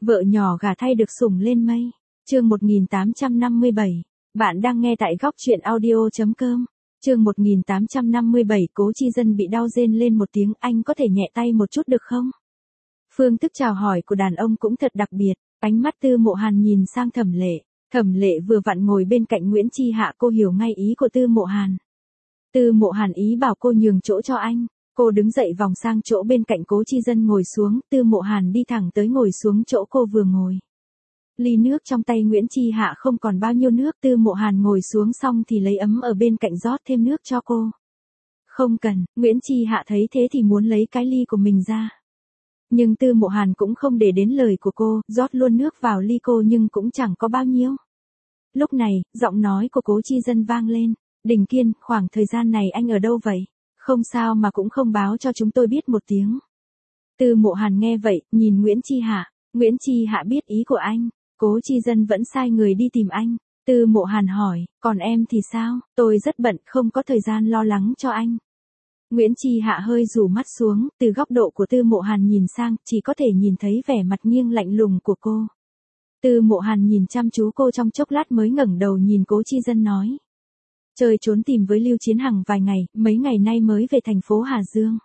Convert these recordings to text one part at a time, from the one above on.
Vợ nhỏ gả thay được sủng lên mây. Chương 1857. Bạn đang nghe tại góc truyện audio.com. Chương 1857, Cố Chi Dân bị đau rên lên một tiếng, anh có thể nhẹ tay một chút được không? Phương thức chào hỏi của đàn ông cũng thật đặc biệt, ánh mắt Tư Mộ Hàn nhìn sang Thẩm Lệ. Thẩm Lệ vừa vặn ngồi bên cạnh Nguyễn Chi Hạ, cô hiểu ngay ý của Tư Mộ Hàn. Tư Mộ Hàn ý bảo cô nhường chỗ cho anh. Cô đứng dậy vòng sang chỗ bên cạnh Cố Chi Dân ngồi xuống, Tư Mộ Hàn đi thẳng tới ngồi xuống chỗ cô vừa ngồi. Ly nước trong tay Nguyễn Chi Hạ không còn bao nhiêu nước, Tư Mộ Hàn ngồi xuống xong thì lấy ấm ở bên cạnh rót thêm nước cho cô. Không cần, Nguyễn Chi Hạ thấy thế thì muốn lấy cái ly của mình ra. Nhưng Tư Mộ Hàn cũng không để đến lời của cô, rót luôn nước vào ly cô nhưng cũng chẳng có bao nhiêu. Lúc này, giọng nói của Cố Chi Dân vang lên. Đình Kiên, khoảng thời gian này anh ở đâu vậy? Không sao mà cũng không báo cho chúng tôi biết một tiếng. Tư Mộ Hàn nghe vậy, nhìn Nguyễn Chi Hạ. Nguyễn Chi Hạ biết ý của anh. Cố Chi Dân vẫn sai người đi tìm anh. Tư Mộ Hàn hỏi, còn em thì sao? Tôi rất bận, không có thời gian lo lắng cho anh. Nguyễn Chi Hạ hơi rủ mắt xuống, từ góc độ của Tư Mộ Hàn nhìn sang, chỉ có thể nhìn thấy vẻ mặt nghiêng lạnh lùng của cô. Tư Mộ Hàn nhìn chăm chú cô trong chốc lát mới ngẩng đầu nhìn Cố Chi Dân nói. Chơi trốn tìm với Lưu Chiến Hằng vài ngày, mấy ngày nay mới về thành phố Hà Dương.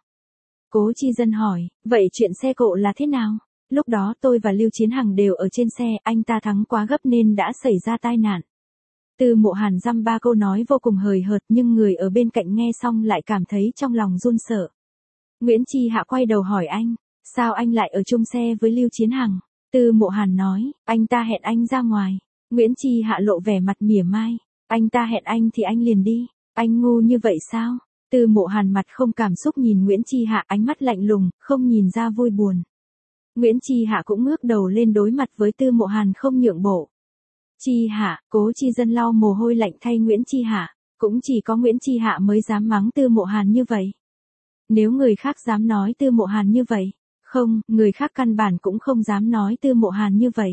Cố Chi Dân hỏi, vậy chuyện xe cộ là thế nào? Lúc đó tôi và Lưu Chiến Hằng đều ở trên xe, anh ta thắng quá gấp nên đã xảy ra tai nạn. Tư Mộ Hàn dăm ba câu nói vô cùng hời hợt nhưng người ở bên cạnh nghe xong lại cảm thấy trong lòng run sợ. Nguyễn Chi Hạ quay đầu hỏi anh, sao anh lại ở chung xe với Lưu Chiến Hằng? Tư Mộ Hàn nói, anh ta hẹn anh ra ngoài. Nguyễn Chi Hạ lộ vẻ mặt mỉa mai, anh ta hẹn anh thì anh liền đi, anh ngu như vậy sao? Tư Mộ Hàn mặt không cảm xúc nhìn Nguyễn Chi Hạ, ánh mắt lạnh lùng, không nhìn ra vui buồn. Nguyễn Chi Hạ cũng ngước đầu lên đối mặt với Tư Mộ Hàn không nhượng bộ. Chi Hạ, Cố Chi Dân lau mồ hôi lạnh thay Nguyễn Chi Hạ, cũng chỉ có Nguyễn Chi Hạ mới dám mắng Tư Mộ Hàn như vậy. Nếu người khác dám nói Tư Mộ Hàn như vậy, không, người khác căn bản cũng không dám nói Tư Mộ Hàn như vậy.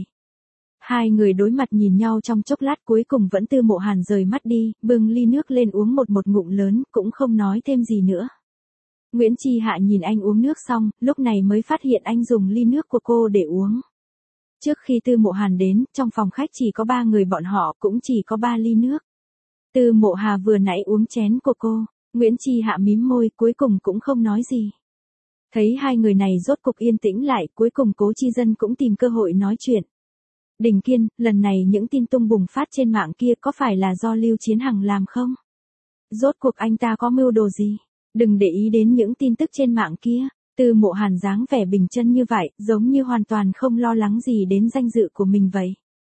Hai người đối mặt nhìn nhau trong chốc lát cuối cùng vẫn Tư Mộ Hàn rời mắt đi, bưng ly nước lên uống một ngụm lớn, cũng không nói thêm gì nữa. Nguyễn Chi Hạ nhìn anh uống nước xong, lúc này mới phát hiện anh dùng ly nước của cô để uống. Trước khi Tư Mộ Hàn đến, trong phòng khách chỉ có 3 người bọn họ, cũng chỉ có 3 ly nước. Tư Mộ Hà vừa nãy uống chén của cô, Nguyễn Chi Hạ mím môi, cuối cùng cũng không nói gì. Thấy hai người này rốt cục yên tĩnh lại, cuối cùng Cố Chi Dân cũng tìm cơ hội nói chuyện. Đình Kiên, lần này những tin tung bùng phát trên mạng kia có phải là do Lưu Chiến Hằng làm không? Rốt cuộc anh ta có mưu đồ gì? Đừng để ý đến những tin tức trên mạng kia. Tư Mộ Hàn dáng vẻ bình chân như vậy, giống như hoàn toàn không lo lắng gì đến danh dự của mình vậy.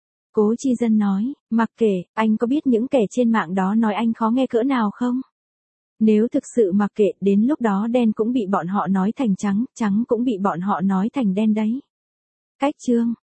Cố Chi Dân nói, mặc kệ, anh có biết những kẻ trên mạng đó nói anh khó nghe cỡ nào không? Nếu thực sự mặc kệ, đến lúc đó đen cũng bị bọn họ nói thành trắng, trắng cũng bị bọn họ nói thành đen đấy. Cách chương